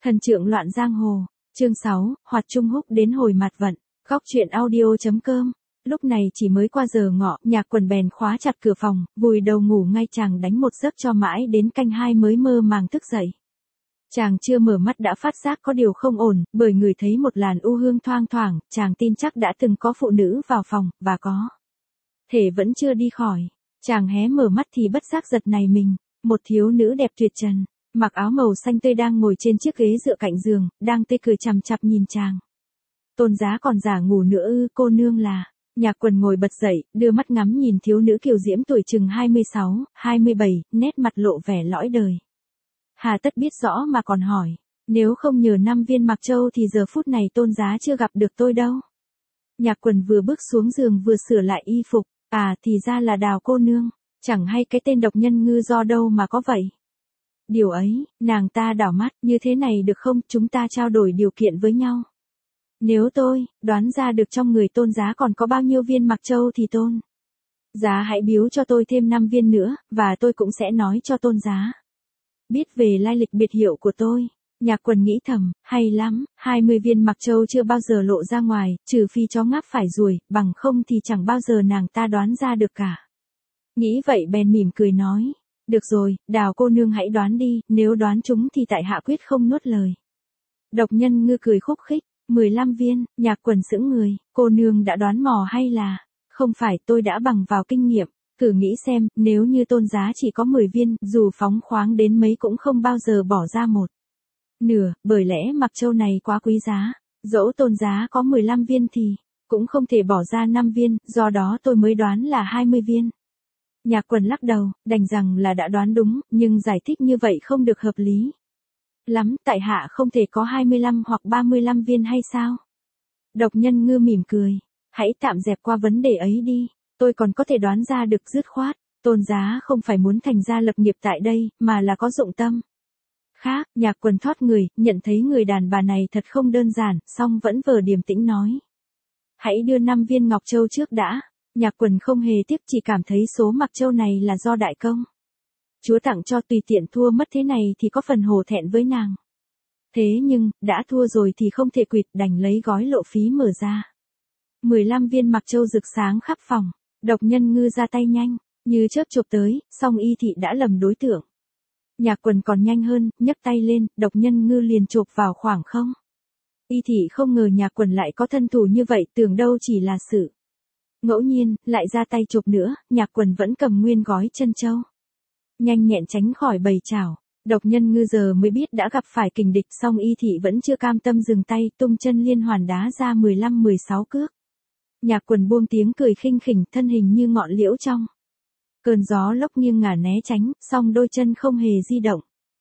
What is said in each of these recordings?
Thần trượng loạn giang hồ, chương 6, Hoạt Trung Húc đến hồi mặt vận, góc truyện audio.com. Lúc này chỉ mới qua giờ ngọ, Nhạc Quần bèn khóa chặt cửa phòng, vùi đầu ngủ ngay, chàng đánh một giấc cho mãi đến canh 2 mới mơ màng thức dậy. Chàng chưa mở mắt đã phát giác có điều không ổn, bởi người thấy một làn u hương thoang thoảng, chàng tin chắc đã từng có phụ nữ vào phòng, và có thể vẫn chưa đi khỏi. Chàng hé mở mắt thì bất giác giật nảy mình, một thiếu nữ đẹp tuyệt trần, mặc áo màu xanh tươi đang ngồi trên chiếc ghế dựa cạnh giường, đang tươi cười chằm chằm nhìn chàng. Tôn Giá còn giả ngủ nữa ư? Cô nương là... Nhạc Quần ngồi bật dậy, đưa mắt ngắm nhìn thiếu nữ kiều diễm tuổi chừng 26, 27, nét mặt lộ vẻ lõi đời. Hà tất biết rõ mà còn hỏi, nếu không nhờ 5 viên Mặc Châu thì giờ phút này Tôn Giá chưa gặp được tôi đâu. Nhạc Quần vừa bước xuống giường vừa sửa lại y phục, thì ra là Đào cô nương, chẳng hay cái tên độc nhân ngư do đâu mà có vậy. Điều ấy, nàng ta đảo mắt, như thế này được không, chúng ta trao đổi điều kiện với nhau. Nếu tôi đoán ra được trong người Tôn Giá còn có bao nhiêu viên Mặc Châu thì Tôn Giá hãy biếu cho tôi thêm 5 viên nữa, và tôi cũng sẽ nói cho Tôn Giá biết về lai lịch biệt hiệu của tôi. Nhạc Quần nghĩ thầm, hay lắm, 20 viên Mặc Châu chưa bao giờ lộ ra ngoài, trừ phi chó ngáp phải ruồi, bằng không thì chẳng bao giờ nàng ta đoán ra được cả. Nghĩ vậy bèn mỉm cười nói, được rồi, Đào cô nương hãy đoán đi, nếu đoán chúng thì tại hạ quyết không nuốt lời. Độc nhân ngư cười khúc khích, 15 viên, Nhạc Quần sững người, cô nương đã đoán mò hay là... Không phải, tôi đã bằng vào kinh nghiệm, thử nghĩ xem, nếu như Tôn Giá chỉ có 10 viên, dù phóng khoáng đến mấy cũng không bao giờ bỏ ra một nửa, bởi lẽ Mặc Châu này quá quý giá, dẫu Tôn Giá có 15 viên thì cũng không thể bỏ ra 5 viên, do đó tôi mới đoán là 20 viên. Nhạc Quần lắc đầu, đành rằng là đã đoán đúng, nhưng giải thích như vậy không được hợp lý lắm, tại hạ không thể có 25 hoặc 35 viên hay sao? Độc nhân ngư mỉm cười, hãy tạm dẹp qua vấn đề ấy đi, tôi còn có thể đoán ra được dứt khoát, Tôn Giá không phải muốn thành gia lập nghiệp tại đây, mà là có dụng tâm khác. Nhạc Quần thoát người, nhận thấy người đàn bà này thật không đơn giản, song vẫn vờ điềm tĩnh nói. Hãy đưa 5 viên Ngọc Châu trước đã. Nhạc Quần không hề tiếc, chỉ cảm thấy số Mặc Châu này là do đại công chúa tặng cho, tùy tiện thua mất thế này thì có phần hổ thẹn với nàng. Thế nhưng, đã thua rồi thì không thể quỵt, đành lấy gói lộ phí mở ra. 15 viên Mặc Châu rực sáng khắp phòng, độc nhân ngư ra tay nhanh, như chớp chộp tới, song y thị đã lầm đối tượng. Nhạc Quần còn nhanh hơn, nhấc tay lên, độc nhân ngư liền chộp vào khoảng không. Y thị không ngờ Nhạc Quần lại có thân thủ như vậy, tưởng đâu chỉ là sự ngẫu nhiên, lại ra tay chộp nữa, Nhạc Quần vẫn cầm nguyên gói chân châu. Nhanh nhẹn tránh khỏi bầy chảo, độc nhân ngư giờ mới biết đã gặp phải kình địch, song y thị vẫn chưa cam tâm dừng tay, tung chân liên hoàn đá ra 15-16 cước. Nhạc Quần buông tiếng cười khinh khỉnh, thân hình như ngọn liễu trong cơn gió lốc nghiêng ngả né tránh, song đôi chân không hề di động.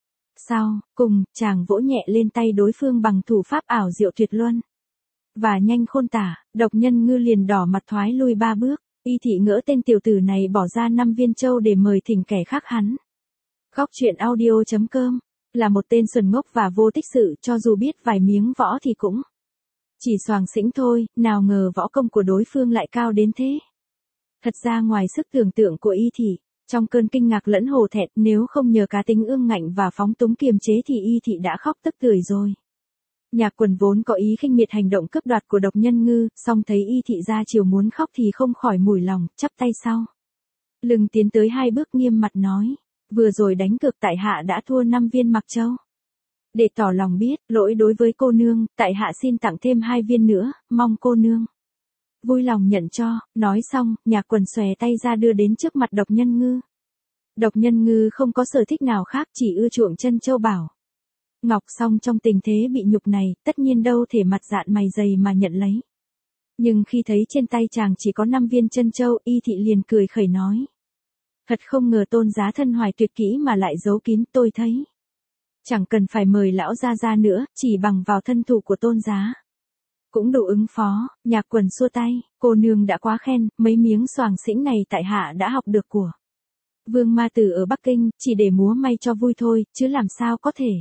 Sau cùng, chàng vỗ nhẹ lên tay đối phương bằng thủ pháp ảo diệu tuyệt luân và nhanh khôn tả, độc nhân ngư liền đỏ mặt thoái lui 3 bước. Y thị ngỡ tên tiểu tử này bỏ ra 5 viên châu để mời thỉnh kẻ khác hắn. Góc truyện audio.com, là một tên xuẩn ngốc và vô tích sự, cho dù biết vài miếng võ thì cũng chỉ xoàng xĩnh thôi, nào ngờ võ công của đối phương lại cao đến thế. Thật ra ngoài sức tưởng tượng của y thị, trong cơn kinh ngạc lẫn hổ thẹn, nếu không nhờ cá tính ương ngạnh và phóng túng kiềm chế thì y thị đã khóc tức tưởi rồi. Nhạc Quần vốn có ý khinh miệt hành động cướp đoạt của độc nhân ngư, song thấy y thị ra chiều muốn khóc thì không khỏi mủi lòng, chắp tay sau lưng tiến tới 2 bước nghiêm mặt nói, vừa rồi đánh cược tại hạ đã thua 5 viên Mặc Châu. Để tỏ lòng biết lỗi đối với cô nương, tại hạ xin tặng thêm 2 viên nữa, mong cô nương vui lòng nhận cho. Nói xong, Nhạc Quần xòe tay ra đưa đến trước mặt độc nhân ngư. Độc nhân ngư không có sở thích nào khác, chỉ ưa chuộng chân châu bảo ngọc, song trong tình thế bị nhục này, tất nhiên đâu thể mặt dạn mày dày mà nhận lấy. Nhưng khi thấy trên tay chàng chỉ có 5 viên chân châu, y thị liền cười khẩy nói. Thật không ngờ Tôn Giá thân hoài tuyệt kỹ mà lại giấu kín, tôi thấy chẳng cần phải mời lão ra nữa, chỉ bằng vào thân thủ của Tôn Giá cũng đủ ứng phó. Nhạc Quần xua tay, cô nương đã quá khen, mấy miếng xoàng xĩnh này tại hạ đã học được của Vương Ma Tử ở Bắc Kinh, chỉ để múa may cho vui thôi, chứ làm sao có thể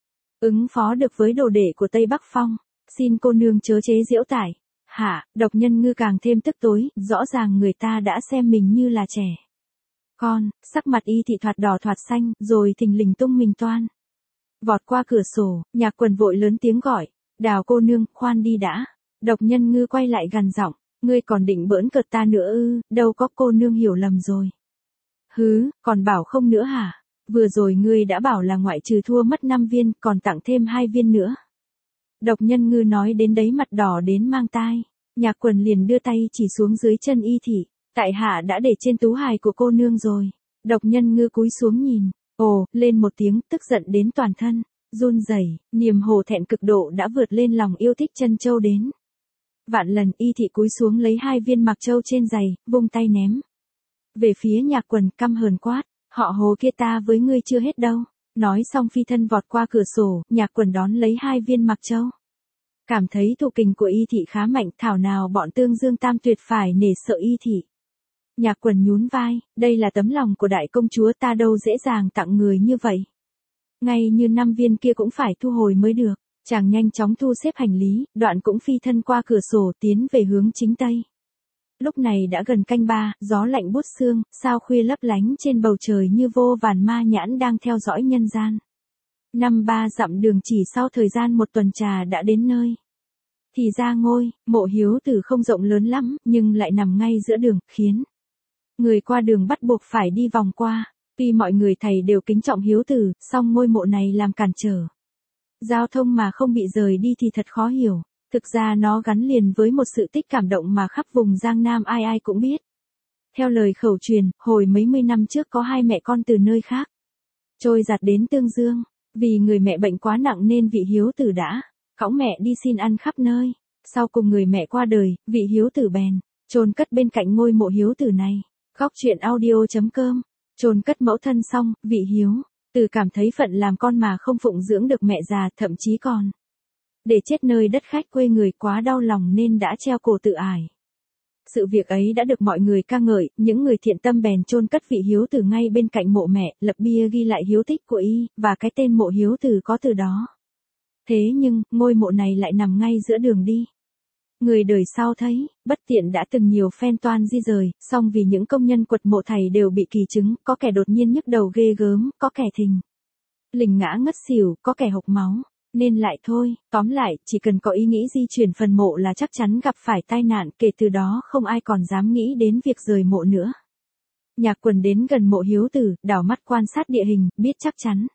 ứng phó được với đồ đệ của Tây Bắc Phong. Xin cô nương chớ chế giễu tải. Độc nhân ngư càng thêm tức tối, rõ ràng người ta đã xem mình như là trẻ con, sắc mặt y thị thoạt đỏ thoạt xanh, rồi thình lình tung mình toan Vọt qua cửa sổ, Nhạc Quần vội lớn tiếng gọi, Đào cô nương, khoan đi đã. Độc Nhân Ngư quay lại gằn giọng, ngươi còn định bỡn cợt ta nữa ư, đâu có, cô nương hiểu lầm rồi. Hứ, còn bảo không nữa hả? Vừa rồi ngươi đã bảo là ngoại trừ thua mất 5 viên, còn tặng thêm 2 viên nữa. Độc Nhân Ngư nói đến đấy mặt đỏ đến mang tai. Nhạc Quần liền đưa tay chỉ xuống dưới chân Y Thị, tại hạ đã để trên tú hài của cô nương rồi. Độc Nhân Ngư cúi xuống nhìn, ồ, lên một tiếng, tức giận đến toàn thân, run rẩy, niềm hổ thẹn cực độ đã vượt lên lòng yêu thích chân châu đến. Vạn lần Y Thị cúi xuống lấy 2 viên mặc châu trên giày, vung tay ném. Về phía Nhạc Quần căm hờn quát, họ Hồ kia ta với ngươi chưa hết đâu. Nói xong phi thân vọt qua cửa sổ, Nhạc Quần đón lấy 2 viên mặc châu. Cảm thấy thụ kình của Y Thị khá mạnh, thảo nào bọn Tương Dương Tam Tuyệt phải nể sợ Y Thị. Nhạc Quần nhún vai, đây là tấm lòng của đại công chúa, ta đâu dễ dàng tặng người như vậy. Ngay như 5 viên kia cũng phải thu hồi mới được. Chàng nhanh chóng thu xếp hành lý, đoạn cũng phi thân qua cửa sổ tiến về hướng chính tây. Lúc này đã gần canh 3, gió lạnh buốt xương, sao khuya lấp lánh trên bầu trời như vô vàn ma nhãn đang theo dõi nhân gian. 53 dặm đường chỉ sau thời gian một tuần trà đã đến nơi. Thì ra ngôi, mộ Hiếu Tử không rộng lớn lắm, nhưng lại nằm ngay giữa đường, khiến người qua đường bắt buộc phải đi vòng qua. Tuy mọi người thầy đều kính trọng Hiếu Tử, song ngôi mộ này làm cản trở giao thông mà không bị rời đi thì thật khó hiểu. Thực ra nó gắn liền với một sự tích cảm động mà khắp vùng Giang Nam ai ai cũng biết. Theo lời khẩu truyền, hồi mấy mươi năm trước có 2 mẹ con từ nơi khác trôi giạt đến Tương Dương. Vì người mẹ bệnh quá nặng nên vị Hiếu Tử đã cõng mẹ đi xin ăn khắp nơi. Sau cùng người mẹ qua đời, vị Hiếu Tử bèn chôn cất bên cạnh ngôi mộ Hiếu Tử này. Góc truyện audio.com. Chôn cất mẫu thân xong, vị Hiếu Tử cảm thấy phận làm con mà không phụng dưỡng được mẹ già, thậm chí còn để chết nơi đất khách quê người, quá đau lòng nên đã treo cổ tự ải. Sự việc ấy đã được mọi người ca ngợi, những người thiện tâm bèn chôn cất vị Hiếu Tử ngay bên cạnh mộ mẹ, lập bia ghi lại hiếu tích của y, và cái tên mộ Hiếu Tử có từ đó. Thế nhưng, ngôi mộ này lại nằm ngay giữa đường đi. Người đời sau thấy, bất tiện đã từng nhiều phen toan di rời, song vì những công nhân quật mộ thầy đều bị kỳ chứng, có kẻ đột nhiên nhức đầu ghê gớm, có kẻ thình lình ngã ngất xỉu, có kẻ hộc máu. Nên lại thôi, tóm lại, chỉ cần có ý nghĩ di chuyển phần mộ là chắc chắn gặp phải tai nạn, kể từ đó không ai còn dám nghĩ đến việc rời mộ nữa. Nhạc Quần đến gần mộ Hiếu Tử, đảo mắt quan sát địa hình, biết chắc chắn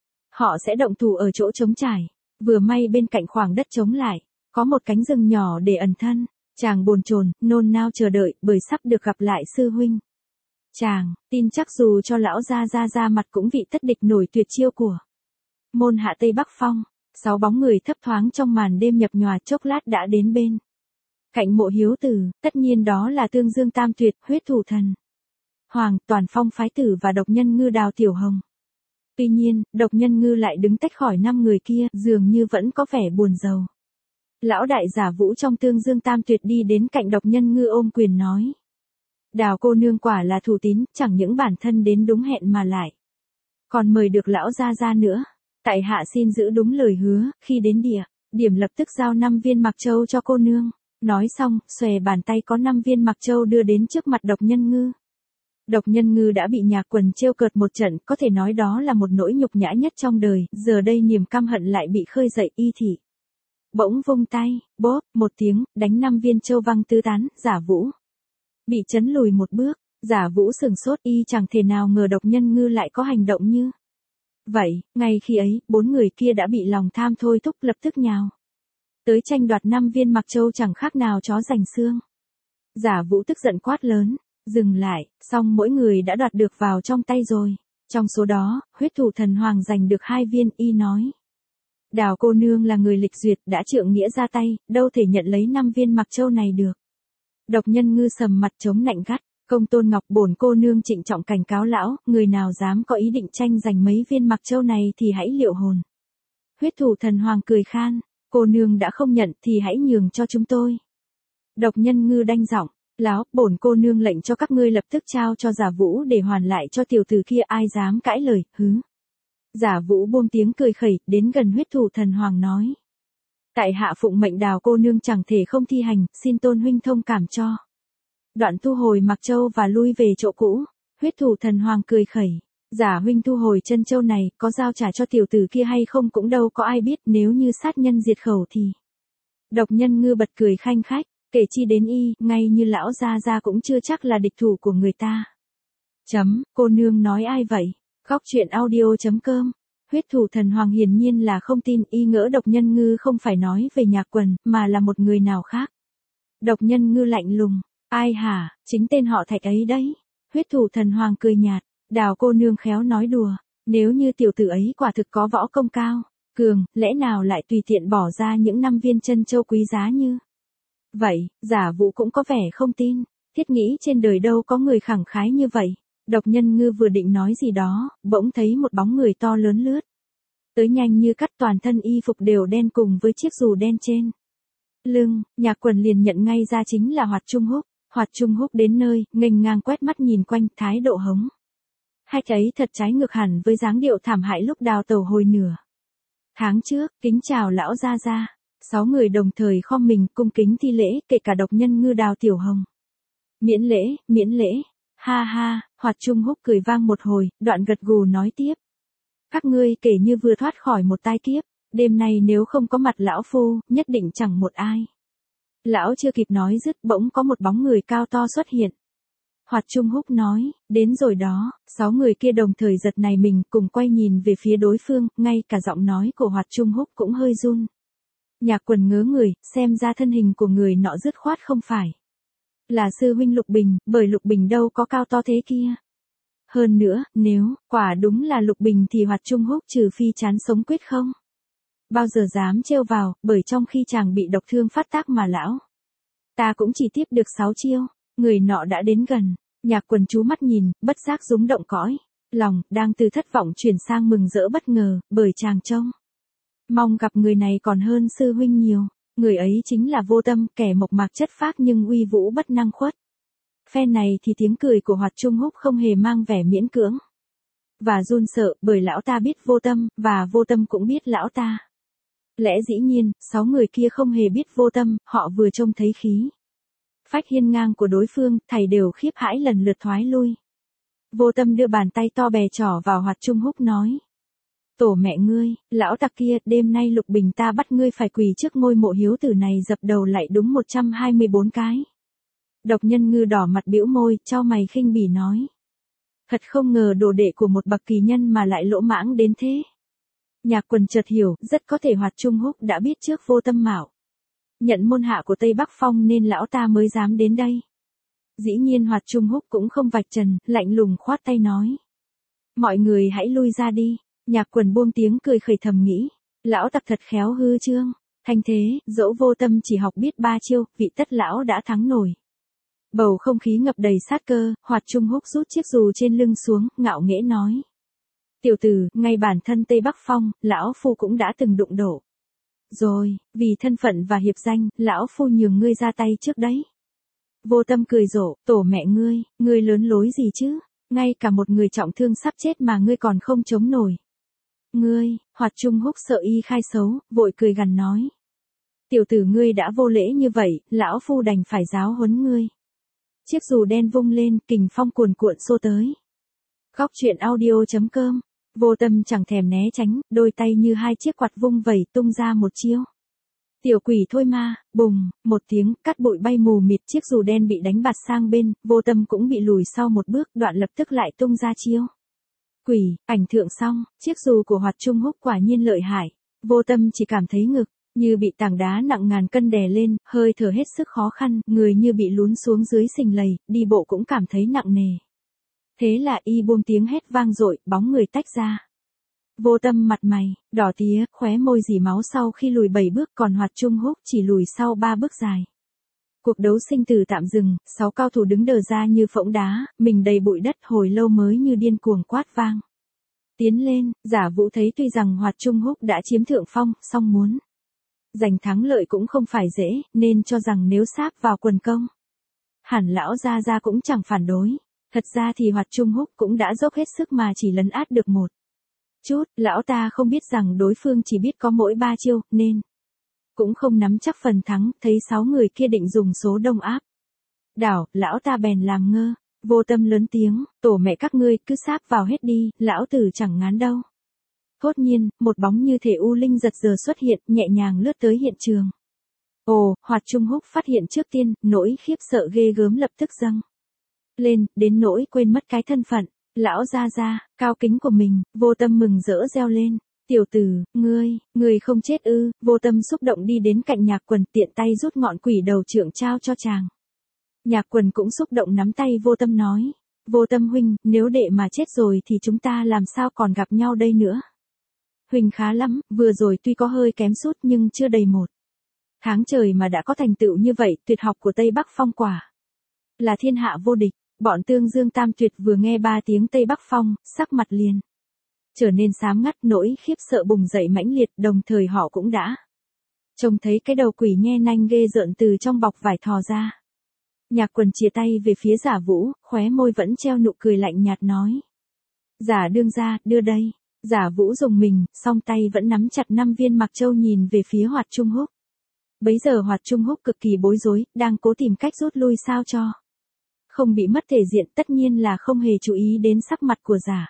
họ sẽ động thủ ở chỗ trống trải. Vừa may bên cạnh khoảng đất trống lại có một cánh rừng nhỏ để ẩn thân. Chàng bồn chồn, nôn nao chờ đợi, bởi sắp được gặp lại sư huynh. Chàng tin chắc dù cho lão ra mặt cũng vị tất địch nổi tuyệt chiêu của môn hạ Tây Bắc Phong. 6 bóng người thấp thoáng trong màn đêm nhập nhòa, chốc lát đã đến bên cạnh mộ Hiếu Tử. Tất nhiên đó là Tương Dương Tam Tuyệt, Huyết Thủ Thần Hoàng, Toàn Phong Phái Tử và Độc Nhân Ngư Đào Tiểu Hồng. Tuy nhiên, Độc Nhân Ngư lại đứng tách khỏi 5 người kia, dường như vẫn có vẻ buồn rầu. Lão đại Giả Vũ trong Tương Dương Tam Tuyệt đi đến cạnh Độc Nhân Ngư ôm quyền nói: Đào cô nương quả là thủ tín, chẳng những bản thân đến đúng hẹn mà lại còn mời được lão ra nữa. Tại hạ xin giữ đúng lời hứa, khi đến địa điểm lập tức giao 5 viên mặc châu cho cô nương. Nói xong, xòe bàn tay có 5 viên mặc châu đưa đến trước mặt Độc Nhân Ngư. Độc Nhân Ngư đã bị Nhạc Quần trêu cợt một trận, có thể nói đó là một nỗi nhục nhã nhất trong đời, giờ đây niềm căm hận lại bị khơi dậy. Y Thị bỗng vung tay, bóp một tiếng, đánh 5 viên châu văng tứ tán. Giả Vũ bị chấn lùi một bước. Giả Vũ sửng sốt, y chẳng thể nào ngờ Độc Nhân Ngư lại có hành động như vậy. Ngay khi ấy, 4 người kia đã bị lòng tham thôi thúc, lập tức nhào tới tranh đoạt 5 viên mặc châu, chẳng khác nào chó giành xương. Giả Vũ tức giận quát lớn: Dừng lại, xong mỗi người đã đoạt được vào trong tay rồi. Trong số đó, Huyết Thủ Thần Hoàng giành được 2 viên. Y nói: Đào cô nương là người lịch duyệt, đã trượng nghĩa ra tay, đâu thể nhận lấy 5 viên mặc châu này được. Độc Nhân Ngư sầm mặt chống nạnh gắt: Công tôn Ngọc, bổn cô nương trịnh trọng cảnh cáo lão, người nào dám có ý định tranh giành mấy viên mặc châu này thì hãy liệu hồn. Huyết Thủ Thần Hoàng cười khan: Cô nương đã không nhận thì hãy nhường cho chúng tôi. Độc Nhân Ngư đanh giọng: Láo, bổn cô nương lệnh cho các ngươi lập tức trao cho Giả Vũ để hoàn lại cho tiểu tử kia, ai dám cãi lời, hứ. Giả Vũ buông tiếng cười khẩy, đến gần Huyết Thủ Thần Hoàng nói: Tại hạ phụng mệnh Đào cô nương chẳng thể không thi hành, xin tôn huynh thông cảm cho. Đoạn thu hồi mặc châu và lui về chỗ cũ. Huyết Thủ Thần Hoàng cười khẩy: Giả huynh thu hồi chân châu này, có giao trả cho tiểu tử kia hay không cũng đâu có ai biết, nếu như sát nhân diệt khẩu thì. Độc Nhân Ngư bật cười khanh khách, kể chi đến y, ngay như lão gia cũng chưa chắc là địch thủ của người ta. Cô nương nói ai vậy? Góc truyện audio.com. Huyết Thủ Thần Hoàng hiển nhiên là không tin, y ngỡ Độc Nhân Ngư không phải nói về Nhạc Quần, mà là một người nào khác. Độc Nhân Ngư lạnh lùng, ai hả, chính tên họ Thạch ấy đấy. Huyết Thủ Thần Hoàng cười nhạt, Đào cô nương khéo nói đùa, nếu như tiểu tử ấy quả thực có võ công cao, cường, lẽ nào lại tùy tiện bỏ ra những 5 viên chân châu quý giá như vậy. Giả Vũ cũng có vẻ không tin, thiết nghĩ trên đời đâu có người khẳng khái như vậy. Độc Nhân Ngư vừa định nói gì đó, bỗng thấy một bóng người to lớn lướt tới nhanh như cắt, toàn thân y phục đều đen cùng với chiếc dù đen trên lưng. Nhạc Quần liền nhận ngay ra chính là Hoạt Trung Húc. Hoạt Trung Húc đến nơi, nghênh ngang quét mắt nhìn quanh, thái độ hống hách ấy thật trái ngược hẳn với dáng điệu thảm hại lúc đào tẩu hồi nửa tháng trước. Kính chào lão gia gia. 6 người đồng thời khom mình cung kính thi lễ, kể cả Độc Nhân Ngư Đào Tiểu Hồng. Miễn lễ, miễn lễ. Ha ha. Hoạt Trung Húc cười vang một hồi, đoạn gật gù nói tiếp. Các ngươi kể như vừa thoát khỏi một tai kiếp, đêm nay nếu không có mặt lão phu, nhất định chẳng một ai. Lão chưa kịp nói dứt, bỗng có một bóng người cao to xuất hiện. Hoạt Trung Húc nói, đến rồi đó. 6 người kia đồng thời giật nảy mình, cùng quay nhìn về phía đối phương, ngay cả giọng nói của Hoạt Trung Húc cũng hơi run. Nhạc Quần ngớ người, xem ra thân hình của người nọ dứt khoát không phải là sư huynh Lục Bình, bởi Lục Bình đâu có cao to thế kia. Hơn nữa, nếu quả đúng là Lục Bình thì Hoạt Trung Húc trừ phi chán sống quyết không bao giờ dám trêu vào, bởi trong khi chàng bị độc thương phát tác mà lão ta cũng chỉ tiếp được 6 chiêu. Người nọ đã đến gần, Nhạc Quần chú mắt nhìn, bất giác rúng động cõi lòng, đang từ thất vọng chuyển sang mừng rỡ bất ngờ, bởi chàng trông mong gặp người này còn hơn sư huynh nhiều. Người ấy chính là Vô Tâm, kẻ mộc mạc chất phác nhưng uy vũ bất năng khuất. Phe này thì tiếng cười của Hoạt Trung Húc không hề mang vẻ miễn cưỡng và run sợ, bởi lão ta biết Vô Tâm, và Vô Tâm cũng biết lão ta. Lẽ dĩ nhiên, 6 người kia không hề biết Vô Tâm, họ vừa trông thấy khí phách hiên ngang của đối phương, thảy đều khiếp hãi lần lượt thoái lui. Vô Tâm đưa bàn tay to bè trỏ vào Hoạt Trung Húc nói. Tổ mẹ ngươi, lão tặc kia, đêm nay Lục Bình ta bắt ngươi phải quỳ trước ngôi mộ hiếu tử này dập đầu lại đúng 124 cái. Độc Nhân Ngư đỏ mặt bĩu môi, chau mày khinh bỉ nói. Thật không ngờ đồ đệ của một bậc kỳ nhân mà lại lỗ mãng đến thế. Nhạc Quần chợt hiểu, rất có thể Hoạt Trung Húc đã biết trước Vô Tâm mạo nhận môn hạ của Tây Bắc Phong nên lão ta mới dám đến đây. Dĩ nhiên Hoạt Trung Húc cũng không vạch trần, lạnh lùng khoát tay nói. Mọi người hãy lui ra đi. Nhạc Quần buông tiếng cười khẩy thầm nghĩ. Lão tặc thật khéo hư trương. Thành thế, dẫu Vô Tâm chỉ học biết 3 chiêu, vị tất lão đã thắng nổi. Bầu không khí ngập đầy sát cơ, Hoạt Trung Húc rút chiếc dù trên lưng xuống, ngạo nghễ nói. Tiểu tử, ngay bản thân Tây Bắc Phong, lão phu cũng đã từng đụng độ. Rồi, vì thân phận và hiệp danh, lão phu nhường ngươi ra tay trước đấy. Vô Tâm cười rộ, tổ mẹ ngươi lớn lối gì chứ, ngay cả một người trọng thương sắp chết mà ngươi còn không chống nổi. Ngươi, Hoạt Trung Húc sợ y khai xấu, vội cười gằn nói. Tiểu tử ngươi đã vô lễ như vậy, lão phu đành phải giáo huấn ngươi. Chiếc dù đen vung lên, kình phong cuồn cuộn xô tới. Góc truyện audio.com. Vô Tâm chẳng thèm né tránh, đôi tay như 2 chiếc quạt vung vẩy tung ra một chiêu. Tiểu quỷ thôi ma, bùng, một tiếng, cát bụi bay mù mịt, chiếc dù đen bị đánh bạt sang bên, Vô Tâm cũng bị lùi sau một bước, đoạn lập tức lại tung ra chiêu. Quỷ, ảnh thượng xong, chiếc dù của Hoạt Trung Húc quả nhiên lợi hại. Vô Tâm chỉ cảm thấy ngực như bị tảng đá nặng ngàn cân đè lên, hơi thở hết sức khó khăn, người như bị lún xuống dưới sình lầy, đi bộ cũng cảm thấy nặng nề. Thế là y buông tiếng hét vang dội, bóng người tách ra. Vô Tâm mặt mày đỏ tía, khóe môi dì máu sau khi lùi 7 bước, còn Hoạt Trung Húc chỉ lùi sau 3 bước dài. Cuộc đấu sinh tử tạm dừng, 6 cao thủ đứng đờ ra như phỗng đá, mình đầy bụi đất, hồi lâu mới như điên cuồng quát vang. Tiến lên. Giả Vũ thấy tuy rằng Hoạt Trung Húc đã chiếm thượng phong, song muốn giành thắng lợi cũng không phải dễ, nên cho rằng nếu sáp vào quần công, hẳn lão gia cũng chẳng phản đối. Thật ra thì Hoạt Trung Húc cũng đã dốc hết sức mà chỉ lấn át được một chút, lão ta không biết rằng đối phương chỉ biết có mỗi 3 chiêu, nên cũng không nắm chắc phần thắng, thấy 6 người kia định dùng số đông áp đảo, lão ta bèn làm ngơ. Vô Tâm lớn tiếng, tổ mẹ các ngươi cứ sáp vào hết đi, lão tử chẳng ngán đâu. Thốt nhiên, một bóng như thể u linh giật giờ xuất hiện, nhẹ nhàng lướt tới hiện trường. Ồ, Hoạt Trung Húc phát hiện trước tiên, nỗi khiếp sợ ghê gớm lập tức dâng lên, đến nỗi quên mất cái thân phận, lão gia gia, cao kính của mình. Vô Tâm mừng rỡ reo lên. Tiểu tử, ngươi không chết ư? Vô Tâm xúc động đi đến cạnh Nhạc Quần, tiện tay rút ngọn quỷ đầu trượng trao cho chàng. Nhạc Quần cũng xúc động nắm tay Vô Tâm nói. Vô Tâm huynh, nếu đệ mà chết rồi thì chúng ta làm sao còn gặp nhau đây nữa? Huynh khá lắm, vừa rồi tuy có hơi kém sút nhưng chưa đầy 1 tháng trời mà đã có thành tựu như vậy, tuyệt học của Tây Bắc Phong quả là thiên hạ vô địch. Bọn Tương Dương Tam Tuyệt vừa nghe 3 tiếng Tây Bắc Phong, sắc mặt liền trở nên xám ngắt, nỗi khiếp sợ bùng dậy mãnh liệt, đồng thời họ cũng đã trông thấy cái đầu quỷ nhe nanh ghê rợn từ trong bọc vải thò ra. Nhạc Quần chìa tay về phía Giả Vũ, khóe môi vẫn treo nụ cười lạnh nhạt nói. Giả đương gia, đưa đây. Giả Vũ dùng mình, song tay vẫn nắm chặt 5 viên mặc châu nhìn về phía Hoạt Trung Húc. Bấy giờ Hoạt Trung Húc cực kỳ bối rối, đang cố tìm cách rút lui sao cho không bị mất thể diện, tất nhiên là không hề chú ý đến sắc mặt của Giả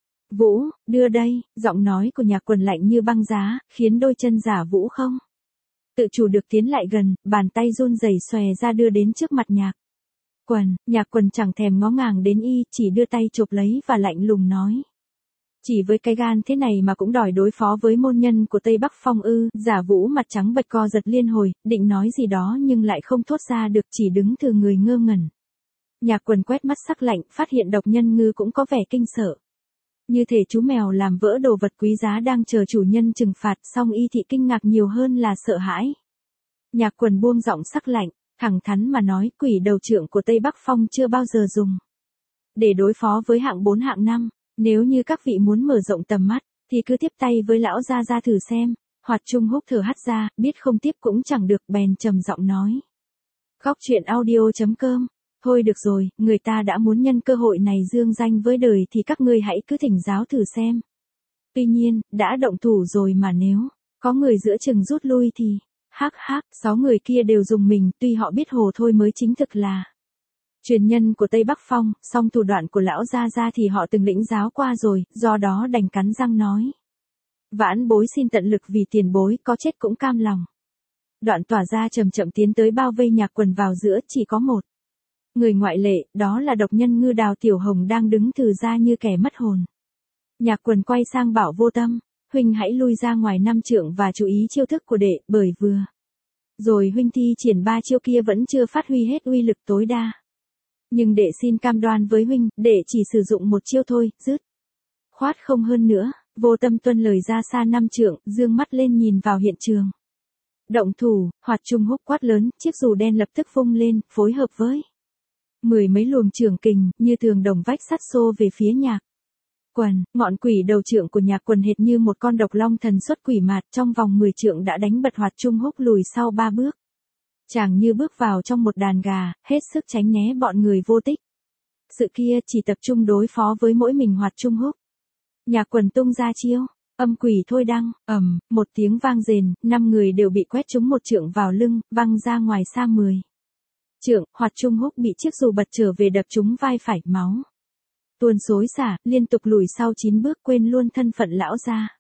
Vũ. Đưa đây, giọng nói của Nhạc Quần lạnh như băng giá, khiến đôi chân Giả Vũ không tự chủ được tiến lại gần, bàn tay run rẩy xòe ra đưa đến trước mặt Nhạc Quần. Nhạc Quần chẳng thèm ngó ngàng đến y, chỉ đưa tay chộp lấy và lạnh lùng nói. Chỉ với cái gan thế này mà cũng đòi đối phó với môn nhân của Tây Bắc Phong ư? Giả Vũ mặt trắng bệch co giật liên hồi, định nói gì đó nhưng lại không thốt ra được, chỉ đứng thừ người ngơ ngẩn. Nhạc Quần quét mắt sắc lạnh, phát hiện Độc Nhân Ngư cũng có vẻ kinh sợ. Như thể chú mèo làm vỡ đồ vật quý giá đang chờ chủ nhân trừng phạt, song y thị kinh ngạc nhiều hơn là sợ hãi. Nhạc Quần buông giọng sắc lạnh, thẳng thắn mà nói, quỷ đầu trượng của Tây Bắc Phong chưa bao giờ dùng để đối phó với hạng 4 hạng 5. Nếu như các vị muốn mở rộng tầm mắt, thì cứ tiếp tay với lão gia gia thử xem. Hoạt Trung Húc thở hắt ra, biết không tiếp cũng chẳng được, bèn trầm giọng nói. Góc truyện audio.com. Thôi được rồi, người ta đã muốn nhân cơ hội này dương danh với đời thì các ngươi hãy cứ thỉnh giáo thử xem. Tuy nhiên, đã động thủ rồi mà nếu có người giữa chừng rút lui thì, hắc hắc, 6 người kia đều dùng mình, tuy họ biết hồ thôi mới chính thực là truyền nhân của Tây Bắc Phong, song thủ đoạn của lão gia gia thì họ từng lĩnh giáo qua rồi, do đó đành cắn răng nói. Vãn bối xin tận lực vì tiền bối, có chết cũng cam lòng. Đoạn tỏa ra chậm chậm tiến tới bao vây Nhạc Quần vào giữa, chỉ có một người ngoại lệ, đó là Độc Nhân Ngư Đào Tiểu Hồng đang đứng thừ ra như kẻ mất hồn. Nhạc Quần quay sang bảo Vô Tâm, huynh hãy lui ra ngoài 5 trượng và chú ý chiêu thức của đệ, bởi vừa rồi huynh thi triển 3 chiêu kia vẫn chưa phát huy hết uy lực tối đa. Nhưng đệ xin cam đoan với huynh, đệ chỉ sử dụng 1 chiêu thôi, dứt khoát không hơn nữa. Vô Tâm tuân lời ra xa 5 trượng, dương mắt lên nhìn vào hiện trường. Động thủ. Hoạt Trung Húc quát lớn, chiếc dù đen lập tức vung lên, phối hợp với 10 mấy luồng chưởng kình, như tường đồng vách sắt xô về phía Nhạc Quần. Ngọn quỷ đầu trượng của Nhạc Quần hệt như một con độc long thần xuất quỷ mạt, trong vòng 10 trượng đã đánh bật Hoạt Trung Húc lùi sau 3 bước. Chàng như bước vào trong một đàn gà, hết sức tránh né bọn người vô tích. Sự kia chỉ tập trung đối phó với mỗi mình Hoạt Trung Húc. Nhạc Quần tung ra chiêu, âm quỷ thôi đăng, một tiếng vang rền, 5 người đều bị quét trúng một trượng vào lưng, văng ra ngoài xa 10 trượng. Hoạt Trung Húc bị chiếc dù bật trở về đập trúng vai phải, máu tuôn xối xả, liên tục lùi sau 9 bước, quên luôn thân phận lão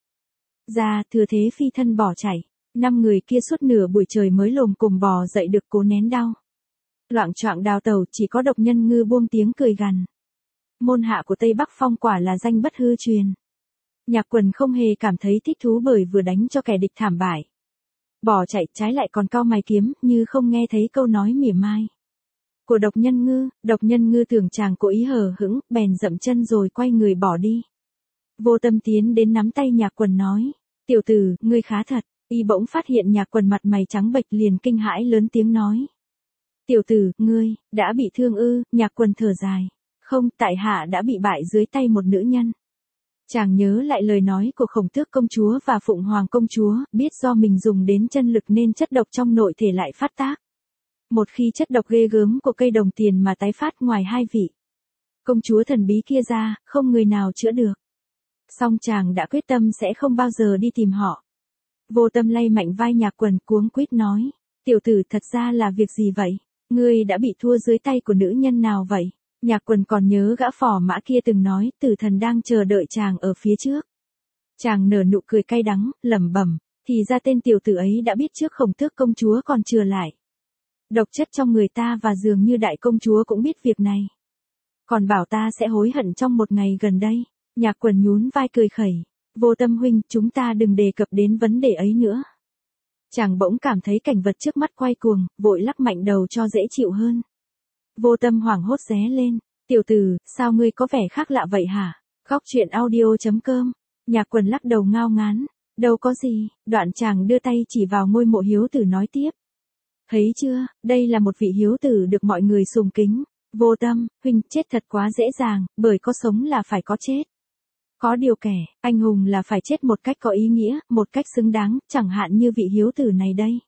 gia, thừa thế phi thân bỏ chạy. 5 người kia suốt nửa buổi trời mới lồm cồm bò dậy được, cố nén đau loạng choạng đào tẩu, chỉ có Độc Nhân Ngư buông tiếng cười gằn. Môn hạ của Tây Bắc Phong quả là danh bất hư truyền. Nhạc Quần không hề cảm thấy thích thú bởi vừa đánh cho kẻ địch thảm bại, bỏ chạy, trái lại còn cau mày kiếm, như không nghe thấy câu nói mỉa mai của Độc Nhân Ngư. Độc Nhân Ngư tưởng chàng cố ý hờ hững, bèn dậm chân rồi quay người bỏ đi. Vô Tâm tiến đến nắm tay Nhạc Quần nói, tiểu tử, ngươi khá thật. Y bỗng phát hiện Nhạc Quần mặt mày trắng bệch, liền kinh hãi lớn tiếng nói. Tiểu tử, ngươi đã bị thương ư? Nhạc Quần thở dài. Không, tại hạ đã bị bại dưới tay một nữ nhân. Chàng nhớ lại lời nói của Khổng Tước công chúa và Phụng Hoàng công chúa, biết do mình dùng đến chân lực nên chất độc trong nội thể lại phát tác. Một khi chất độc ghê gớm của cây đồng tiền mà tái phát, ngoài 2 vị công chúa thần bí kia ra, không người nào chữa được. Song chàng đã quyết tâm sẽ không bao giờ đi tìm họ. Vô Tâm lay mạnh vai Nhạc Quần, cuống quýt nói, tiểu tử, thật ra là việc gì vậy? Ngươi đã bị thua dưới tay của nữ nhân nào vậy? Nhạc Quần còn nhớ gã phò mã kia từng nói Tử Thần đang chờ đợi chàng ở phía trước. Chàng nở nụ cười cay đắng, lẩm bẩm, thì ra tên tiểu tử ấy đã biết trước Khổng Tước công chúa còn chưa lại. Độc chất trong người ta và dường như đại công chúa cũng biết việc này. Còn bảo ta sẽ hối hận trong một ngày gần đây. Nhạc Quần nhún vai cười khẩy. Vô Tâm huynh, chúng ta đừng đề cập đến vấn đề ấy nữa. Chàng bỗng cảm thấy cảnh vật trước mắt quay cuồng, vội lắc mạnh đầu cho dễ chịu hơn. Vô Tâm hoảng hốt ré lên. Tiểu tử, sao ngươi có vẻ khác lạ vậy hả? Khóc chuyện audio.com. Nhạc Quần lắc đầu ngao ngán. Đâu có gì, đoạn chàng đưa tay chỉ vào ngôi mộ hiếu tử nói tiếp. Thấy chưa, đây là một vị hiếu tử được mọi người sùng kính. Vô Tâm, huynh chết thật quá dễ dàng, bởi có sống là phải có chết. Có điều kẻ, anh hùng là phải chết một cách có ý nghĩa, một cách xứng đáng, chẳng hạn như vị hiếu tử này đây.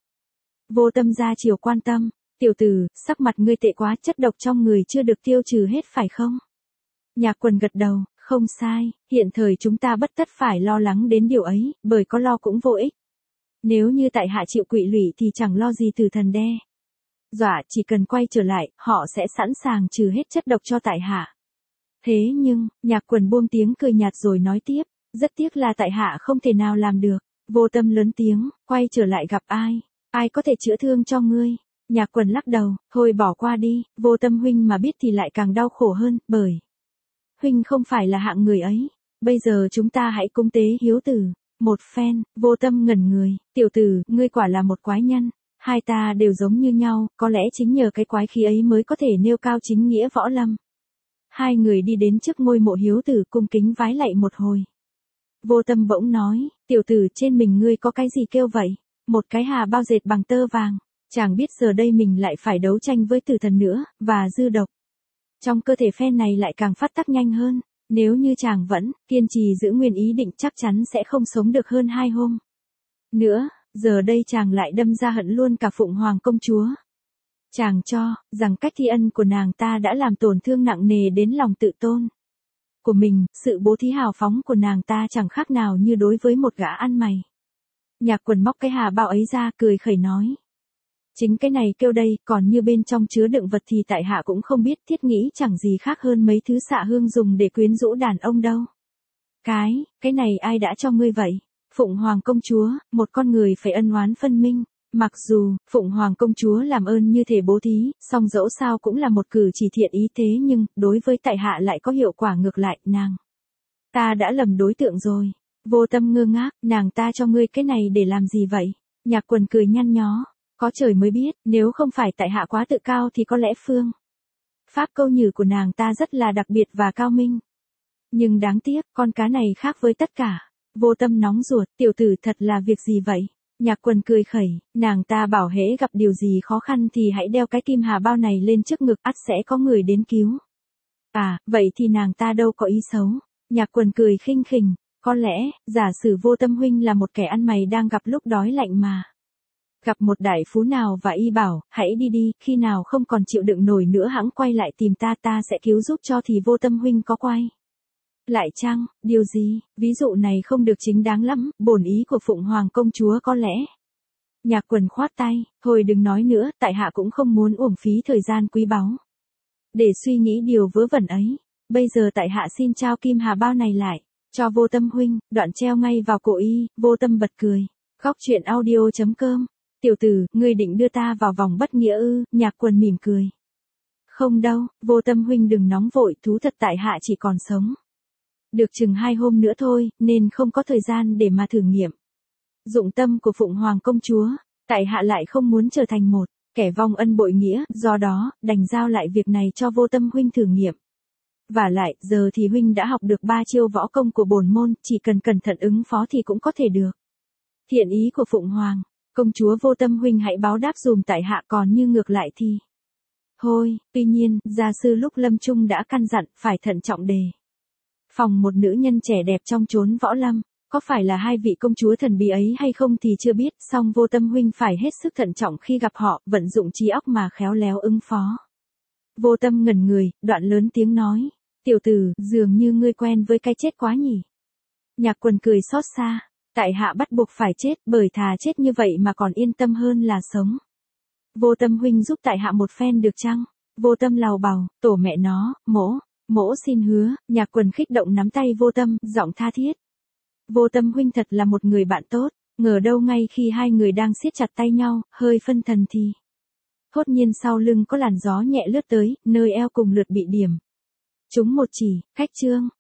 Vô Tâm ra chiều quan tâm. Tiểu tử, sắc mặt ngươi tệ quá, chất độc trong người chưa được tiêu trừ hết phải không? Nhạc Quần gật đầu, không sai, hiện thời chúng ta bất tất phải lo lắng đến điều ấy, bởi có lo cũng vô ích. Nếu như tại hạ chịu quỵ lụy thì chẳng lo gì Tử Thần đe. Dọa, chỉ cần quay trở lại, họ sẽ sẵn sàng trừ hết chất độc cho tại hạ. Thế nhưng, Nhạc Quần buông tiếng cười nhạt rồi nói tiếp, rất tiếc là tại hạ không thể nào làm được. Vô Tâm lớn tiếng, quay trở lại gặp ai? Ai có thể chữa thương cho ngươi? Nhạc Quần lắc đầu, thôi bỏ qua đi, Vô Tâm huynh mà biết thì lại càng đau khổ hơn, bởi huynh không phải là hạng người ấy. Bây giờ chúng ta hãy cúng tế hiếu tử. Một phen, Vô Tâm ngẩn người, tiểu tử, ngươi quả là một quái nhân. Hai ta đều giống như nhau, có lẽ chính nhờ cái quái khí ấy mới có thể nêu cao chính nghĩa võ lâm. Hai người đi đến trước ngôi mộ hiếu tử cung kính vái lạy một hồi. Vô Tâm bỗng nói, tiểu tử trên mình ngươi có cái gì kêu vậy? Một cái hà bao dệt bằng tơ vàng. Chàng biết giờ đây mình lại phải đấu tranh với Tử Thần nữa, và dư độc. Trong cơ thể phen này lại càng phát tác nhanh hơn. Nếu như chàng vẫn kiên trì giữ nguyên ý định chắc chắn sẽ không sống được hơn 2 hôm. Nữa, giờ đây chàng lại đâm ra hận luôn cả Phụng Hoàng công chúa. Chàng cho rằng cách thi ân của nàng ta đã làm tổn thương nặng nề đến lòng tự tôn của mình, sự bố thí hào phóng của nàng ta chẳng khác nào như đối với một gã ăn mày. Nhạc Quần móc cái hà bao ấy ra cười khẩy nói. Chính cái này kêu đây, còn như bên trong chứa đựng vật thì tại hạ cũng không biết, thiết nghĩ chẳng gì khác hơn mấy thứ xạ hương dùng để quyến rũ đàn ông đâu. Cái này ai đã cho ngươi vậy? Phụng Hoàng công chúa, một con người phải ân oán phân minh. Mặc dù, Phụng Hoàng công chúa làm ơn như thể bố thí, song dẫu sao cũng là một cử chỉ thiện ý thế nhưng, đối với tại hạ lại có hiệu quả ngược lại, nàng. Ta đã lầm đối tượng rồi. Vô Tâm ngơ ngác, nàng ta cho ngươi cái này để làm gì vậy? Nhạc Quần cười nhăn nhó. Có trời mới biết, nếu không phải tại hạ quá tự cao thì có lẽ phương pháp câu nhử của nàng ta rất là đặc biệt và cao minh. Nhưng đáng tiếc, con cá này khác với tất cả. Vô Tâm nóng ruột, tiểu tử thật là việc gì vậy? Nhạc Quần cười khẩy, nàng ta bảo hễ gặp điều gì khó khăn thì hãy đeo cái kim hà bao này lên trước ngực, ắt sẽ có người đến cứu. À, vậy thì nàng ta đâu có ý xấu. Nhạc Quần cười khinh khỉnh, có lẽ, giả sử Vô Tâm huynh là một kẻ ăn mày đang gặp lúc đói lạnh mà. Gặp một đại phú nào và y bảo, hãy đi đi, khi nào không còn chịu đựng nổi nữa hẵng quay lại tìm ta sẽ cứu giúp cho thì Vô Tâm huynh có quay lại chăng? Điều gì? Ví dụ này không được chính đáng lắm, bổn ý của Phụng Hoàng công chúa có lẽ. Nhạc Quần khoát tay, thôi đừng nói nữa, tại hạ cũng không muốn uổng phí thời gian quý báu để suy nghĩ điều vớ vẩn ấy. Bây giờ tại hạ xin trao kim hà bao này lại cho Vô Tâm huynh, đoạn treo ngay vào cổ y. Vô Tâm bật cười. Khóc chuyện audio.com. Tiểu tử, ngươi định đưa ta vào vòng bất nghĩa ư? Nhạc Quần mỉm cười. Không đâu, Vô Tâm huynh đừng nóng vội, thú thật tại hạ chỉ còn sống được chừng 2 hôm nữa thôi, nên không có thời gian để mà thử nghiệm dụng tâm của Phụng Hoàng công chúa. Tại hạ lại không muốn trở thành một kẻ vong ân bội nghĩa, do đó, đành giao lại việc này cho Vô Tâm huynh thử nghiệm. Vả lại, giờ thì huynh đã học được 3 chiêu võ công của bổn môn, chỉ cần cẩn thận ứng phó thì cũng có thể được. Thiện ý của Phụng Hoàng công chúa Vô Tâm huynh hãy báo đáp dùm tại hạ, còn như ngược lại thì thôi. Tuy nhiên, gia sư lúc lâm chung đã căn dặn phải thận trọng đề phòng một nữ nhân trẻ đẹp trong chốn võ lâm. Có phải là 2 vị công chúa thần bí ấy hay không thì chưa biết, song Vô Tâm huynh phải hết sức thận trọng khi gặp họ, vận dụng trí óc mà khéo léo ứng phó. Vô Tâm ngẩn người, đoạn lớn tiếng nói, tiểu tử, dường như ngươi quen với cái chết quá nhỉ. Nhạc Quần cười xót xa, tại hạ bắt buộc phải chết, bởi thà chết như vậy mà còn yên tâm hơn là sống. Vô Tâm huynh giúp tại hạ một phen được chăng? Vô Tâm lào bào, tổ mẹ nó, mỗ xin hứa, Nhạc Quần khích động nắm tay Vô Tâm, giọng tha thiết. Vô Tâm huynh thật là một người bạn tốt, ngờ đâu ngay khi hai người đang siết chặt tay nhau, hơi phân thần thì. Thốt nhiên sau lưng có làn gió nhẹ lướt tới, nơi eo cùng lượt bị điểm. Chúng một chỉ, khách trương.